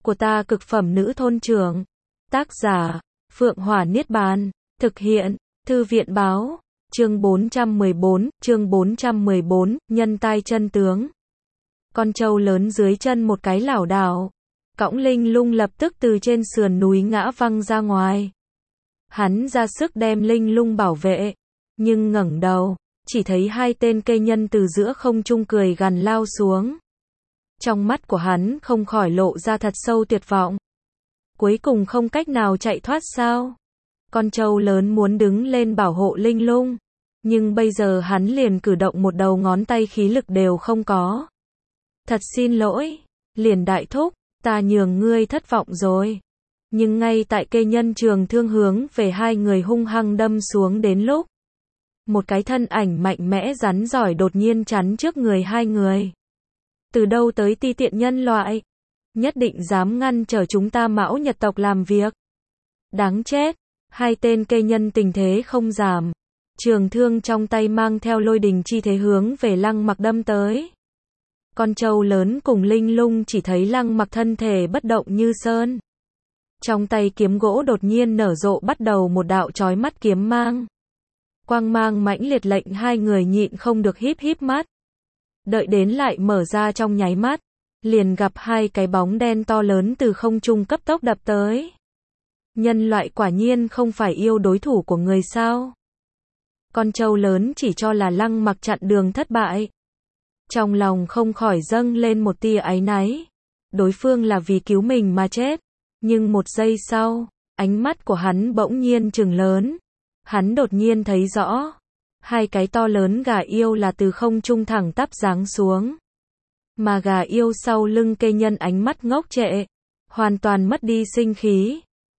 của ta cực phẩm nữ thôn trưởng. Tác giả, Phượng Hỏa Niết Bàn. Thực hiện, Thư viện báo. Chương 414, nhân tai chân tướng. Con trâu lớn dưới chân một cái lảo đảo. Cõng Linh Lung lập tức từ trên sườn núi ngã văng ra ngoài. Hắn ra sức đem Linh Lung bảo vệ, nhưng ngẩng đầu, chỉ thấy hai tên cây nhân từ giữa không trung cười gằn lao xuống. Trong mắt của hắn không khỏi lộ ra thật sâu tuyệt vọng. Cuối cùng không cách nào chạy thoát sao? Con trâu lớn muốn đứng lên bảo hộ Linh Lung, nhưng bây giờ hắn liền cử động một đầu ngón tay khí lực đều không có. Thật xin lỗi, liền đại thúc, ta nhường ngươi thất vọng rồi. Nhưng ngay tại cây nhân trường thương hướng về hai người hung hăng đâm xuống đến lúc, một cái thân ảnh mạnh mẽ rắn giỏi đột nhiên chắn trước người hai người. Từ đâu tới ti tiện nhân loại? Nhất định dám ngăn trở chúng ta Mão Nhật tộc làm việc. Đáng chết! Hai tên cây nhân tình thế không giảm. Trường thương trong tay mang theo lôi đình chi thế hướng về Lăng Mặc đâm tới. Con trâu lớn cùng Linh Lung chỉ thấy Lăng Mặc thân thể bất động như sơn. Trong tay kiếm gỗ đột nhiên nở rộ bắt đầu một đạo chói mắt kiếm mang. Quang mang mãnh liệt lệnh hai người nhịn không được híp híp mắt. Đợi đến lại mở ra trong nháy mắt, liền gặp hai cái bóng đen to lớn từ không trung cấp tốc đập tới. Nhân loại quả nhiên không phải yêu đối thủ của người sao? Con trâu lớn chỉ cho là Lăng Mặc chặn đường thất bại. Trong lòng không khỏi dâng lên một tia áy náy. Đối phương là vì cứu mình mà chết. Nhưng một giây sau, ánh mắt của hắn bỗng nhiên trừng lớn. Hắn đột nhiên thấy rõ. Hai cái to lớn gà yêu là từ không trung thẳng tắp giáng xuống. Mà gà yêu sau lưng cây nhân ánh mắt ngốc trệ. Hoàn toàn mất đi sinh khí.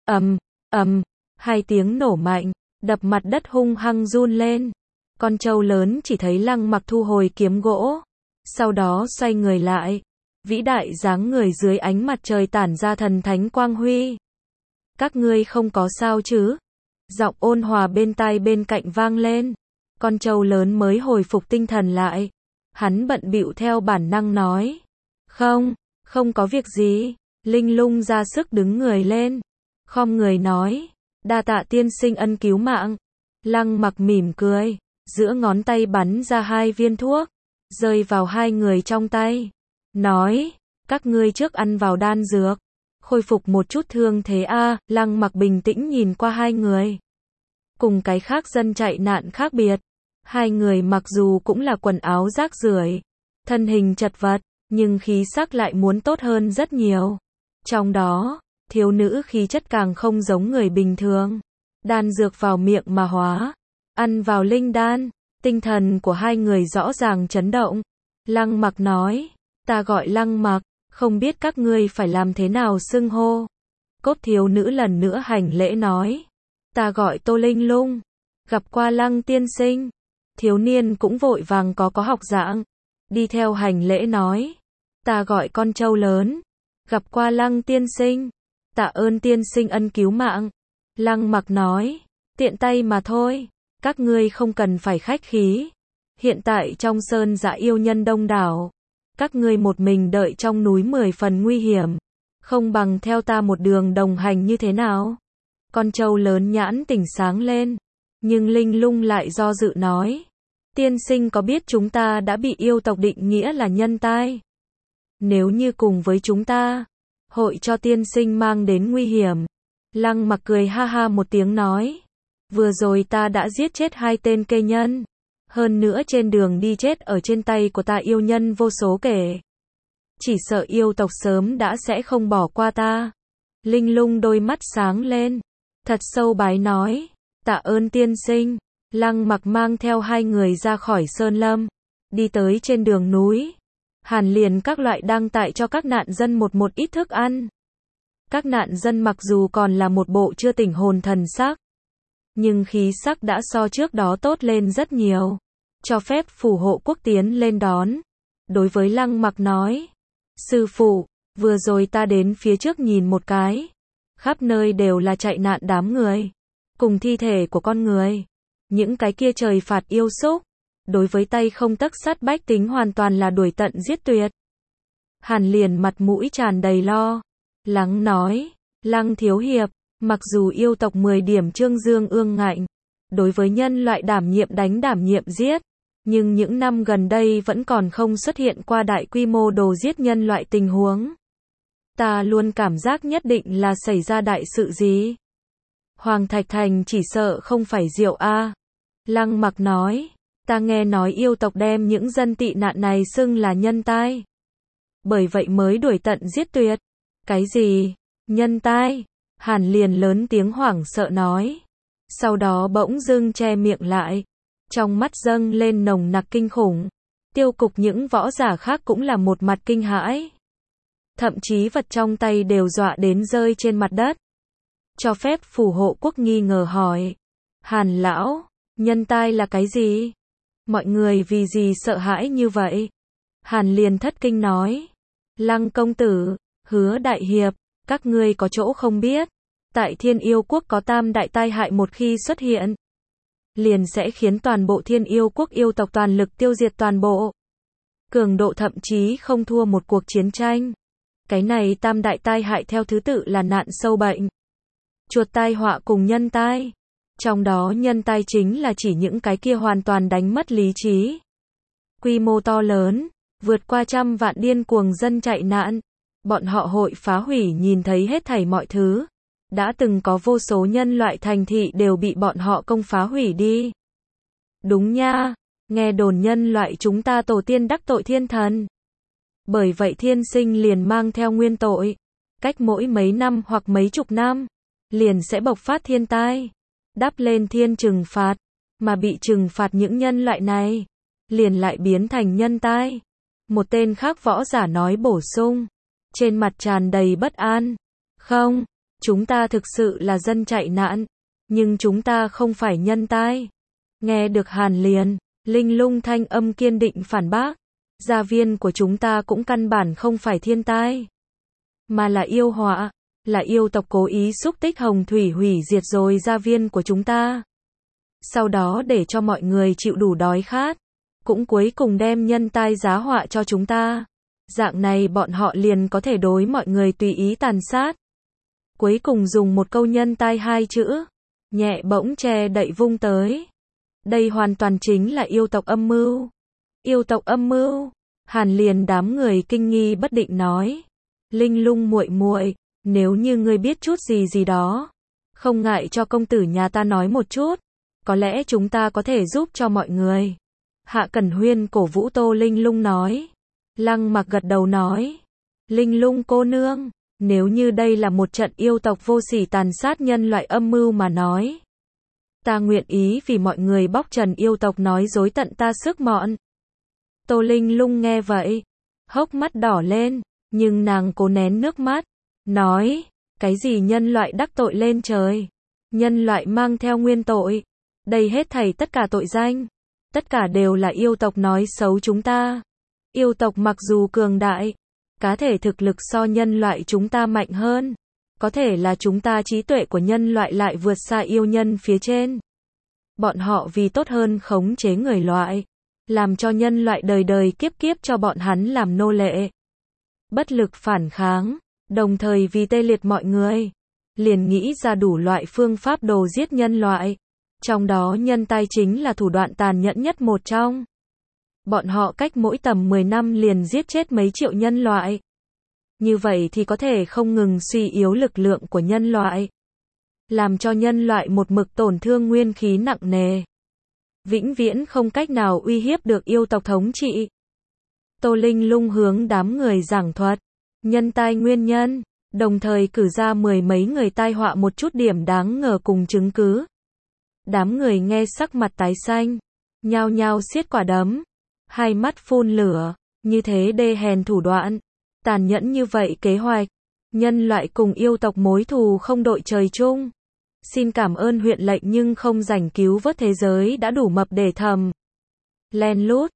Hai tiếng nổ mạnh, đập mặt đất hung hăng run lên. Con trâu lớn chỉ thấy Lăng Mặc thu hồi kiếm gỗ. Sau đó xoay người lại. Vĩ đại dáng người dưới ánh mặt trời tản ra thần thánh quang huy. Các ngươi không có sao chứ? Giọng ôn hòa bên tai bên cạnh vang lên. Con trâu lớn mới hồi phục tinh thần lại. Hắn bận bịu theo bản năng nói. Không có việc gì. Linh Lung ra sức đứng người lên. Khom người nói. Đa tạ tiên sinh ân cứu mạng. Lăng Mặc mỉm cười. Giữa ngón tay bắn ra hai viên thuốc. Rơi vào hai người trong tay. Nói. Các ngươi trước ăn vào đan dược. Khôi phục một chút thương thế a. Lăng Mặc bình tĩnh nhìn qua hai người. Cùng cái khác dân chạy nạn khác biệt. Hai người mặc dù cũng là quần áo rác rưởi, thân hình chật vật, nhưng khí sắc lại muốn tốt hơn rất nhiều. Trong đó, thiếu nữ khí chất càng không giống người bình thường. Đan dược vào miệng mà hóa, ăn vào linh đan, tinh thần của hai người rõ ràng chấn động. Lăng Mặc nói, ta gọi Lăng Mặc, không biết các ngươi phải làm thế nào xưng hô. Cốt thiếu nữ lần nữa hành lễ nói, ta gọi Tô Linh Lung, gặp qua Lăng tiên sinh. Thiếu niên cũng vội vàng có học dạng, đi theo hành lễ nói, ta gọi con trâu lớn, gặp qua Lăng tiên sinh, tạ ơn tiên sinh ân cứu mạng. Lăng Mặc nói, tiện tay mà thôi, các ngươi không cần phải khách khí. Hiện tại trong sơn dã yêu nhân đông đảo, các ngươi một mình đợi trong núi 10 phần nguy hiểm, không bằng theo ta một đường đồng hành như thế nào? Con trâu lớn nhãn tỉnh sáng lên. Nhưng Linh Lung lại do dự nói, tiên sinh có biết chúng ta đã bị yêu tộc định nghĩa là nhân tai? Nếu như cùng với chúng ta, hội cho tiên sinh mang đến nguy hiểm. Lăng Mặc cười ha ha một tiếng nói, vừa rồi ta đã giết chết hai tên cây nhân. Hơn nữa trên đường đi chết ở trên tay của ta yêu nhân vô số kể. Chỉ sợ yêu tộc sớm đã sẽ không bỏ qua ta. Linh Lung đôi mắt sáng lên, thật sâu bái nói, tạ ơn tiên sinh. Lăng Mặc mang theo hai người ra khỏi sơn lâm, đi tới trên đường núi. Hàn liền các loại đang tại cho các nạn dân một ít thức ăn. Các nạn dân mặc dù còn là một bộ chưa tỉnh hồn thần sắc, nhưng khí sắc đã so trước đó tốt lên rất nhiều. Cho phép phù hộ quốc tiến lên đón. Đối với Lăng Mặc nói, sư phụ, vừa rồi ta đến phía trước nhìn một cái. Khắp nơi đều là chạy nạn đám người, cùng thi thể của con người. Những cái kia trời phạt yêu xúc, đối với tay không tấc sắt bách tính hoàn toàn là đuổi tận giết tuyệt. Hàn liền mặt mũi tràn đầy lo Lắng nói, Lăng thiếu hiệp, mặc dù yêu tộc 10 điểm trương dương ương ngạnh, đối với nhân loại đảm nhiệm đánh đảm nhiệm giết, nhưng những năm gần đây vẫn còn không xuất hiện qua đại quy mô đồ giết nhân loại tình huống. Ta luôn cảm giác nhất định là xảy ra đại sự gì. Hoàng Thạch Thành chỉ sợ không phải rượu a. Lăng Mặc nói, ta nghe nói yêu tộc đem những dân tị nạn này xưng là nhân tai. Bởi vậy mới đuổi tận giết tuyệt. Cái gì? Nhân tai? Hàn liền lớn tiếng hoảng sợ nói. Sau đó bỗng dưng che miệng lại. Trong mắt dâng lên nồng nặc kinh khủng. Tiêu Cục những võ giả khác cũng là một mặt kinh hãi. Thậm chí vật trong tay đều dọa đến rơi trên mặt đất. Cho phép phù hộ quốc nghi ngờ hỏi. Hàn lão, nhân tai là cái gì? Mọi người vì gì sợ hãi như vậy? Hàn liền thất kinh nói. Lăng công tử, Hứa đại hiệp, các ngươi có chỗ không biết. Tại Thiên Yêu Quốc có tam đại tai hại một khi xuất hiện. Liền sẽ khiến toàn bộ Thiên Yêu Quốc yêu tộc toàn lực tiêu diệt toàn bộ. Cường độ thậm chí không thua một cuộc chiến tranh. Cái này tam đại tai hại theo thứ tự là nạn sâu bệnh, chuột tai họa cùng nhân tai. Trong đó nhân tai chính là chỉ những cái kia hoàn toàn đánh mất lý trí. Quy mô to lớn, vượt qua 100 vạn điên cuồng dân chạy nạn. Bọn họ hội phá hủy nhìn thấy hết thảy mọi thứ. Đã từng có vô số nhân loại thành thị đều bị bọn họ công phá hủy đi. Đúng nha, nghe đồn nhân loại chúng ta tổ tiên đắc tội thiên thần. Bởi vậy thiên sinh liền mang theo nguyên tội. Cách mỗi mấy năm hoặc mấy chục năm, liền sẽ bộc phát thiên tai. Đắp lên thiên trừng phạt. Mà bị trừng phạt những nhân loại này, liền lại biến thành nhân tai. Một tên khác võ giả nói bổ sung. Trên mặt tràn đầy bất an. Không, chúng ta thực sự là dân chạy nạn. Nhưng chúng ta không phải nhân tai. Nghe được Hàn liền, Linh Lung thanh âm kiên định phản bác. Gia viên của chúng ta cũng căn bản không phải thiên tai. Mà là yêu họa. Là yêu tộc cố ý xúc tích hồng thủy hủy diệt rồi gia viên của chúng ta. Sau đó để cho mọi người chịu đủ đói khát. Cũng cuối cùng đem nhân tai giá họa cho chúng ta. Dạng này bọn họ liền có thể đối mọi người tùy ý tàn sát. Cuối cùng dùng một câu nhân tai 2 chữ. Nhẹ bỗng che đậy vung tới. Đây hoàn toàn chính là yêu tộc âm mưu. Yêu tộc âm mưu. Hàn liền đám người kinh nghi bất định nói. Linh Lung muội muội, nếu như ngươi biết chút gì gì đó, không ngại cho công tử nhà ta nói một chút. Có lẽ chúng ta có thể giúp cho mọi người. Hạ Cẩn Huyên cổ vũ Tô Linh Lung nói. Lăng Mặc gật đầu nói. Linh Lung cô nương, nếu như đây là một trận yêu tộc vô sỉ tàn sát nhân loại âm mưu mà nói, ta nguyện ý vì mọi người bóc trần yêu tộc nói dối tận ta sức mọn. Tô Linh Lung nghe vậy, hốc mắt đỏ lên, nhưng nàng cố nén nước mắt, nói, cái gì nhân loại đắc tội lên trời, nhân loại mang theo nguyên tội, đây hết thảy tất cả tội danh, tất cả đều là yêu tộc nói xấu chúng ta. Yêu tộc mặc dù cường đại, cá thể thực lực so nhân loại chúng ta mạnh hơn, có thể là chúng ta trí tuệ của nhân loại lại vượt xa yêu nhân phía trên. Bọn họ vì tốt hơn khống chế người loại, làm cho nhân loại đời đời kiếp kiếp cho bọn hắn làm nô lệ. Bất lực phản kháng, đồng thời vì tê liệt mọi người, liền nghĩ ra đủ loại phương pháp đồ giết nhân loại. Trong đó nhân tai chính là thủ đoạn tàn nhẫn nhất một trong. Bọn họ cách mỗi tầm 10 năm liền giết chết mấy triệu nhân loại. Như vậy thì có thể không ngừng suy yếu lực lượng của nhân loại, làm cho nhân loại một mực tổn thương nguyên khí nặng nề, vĩnh viễn không cách nào uy hiếp được yêu tộc thống trị. Tô Linh Lung hướng đám người giảng thuật nhân tai nguyên nhân, đồng thời cử ra 10 mấy người tai họa một chút điểm đáng ngờ cùng chứng cứ. Đám người nghe sắc mặt tái xanh, nhao nhao siết quả đấm, hai mắt phun lửa, như thế đê hèn thủ đoạn, tàn nhẫn như vậy kế hoạch, nhân loại cùng yêu tộc mối thù không đội trời chung. Xin cảm ơn huyện lệnh nhưng không rảnh cứu vớt thế giới đã đủ mập để thầm. Len lút,